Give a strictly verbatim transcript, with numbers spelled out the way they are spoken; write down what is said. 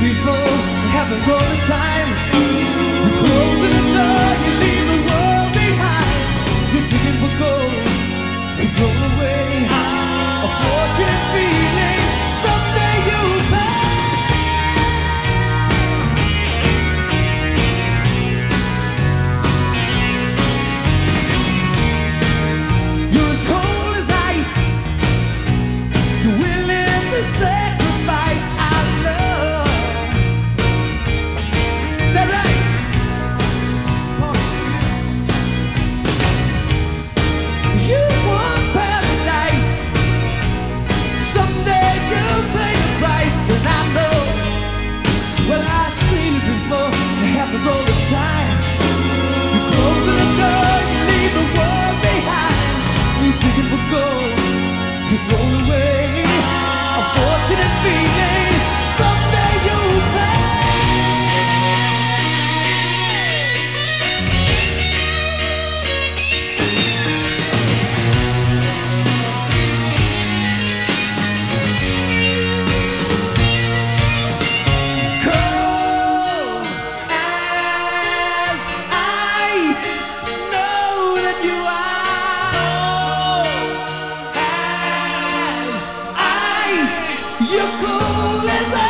before. It happens all the time. You're closing the door, you leave the world behind. You're digging for gold, you throw away a fortunate feeling. Someday you'll pay. You're as cold as ice. You're willing to sacrifice our love. Is that right? Talk to me. You want paradise. Someday you'll pay the price, and I know. Well, I've seen it before. It happens all the time. You're closing the door, you leave the world behind. You're digging for gold, you throw away a fortunate feeling. Someday you'll pay. Cold as ice, know that you are. Cold as ice, you're cold as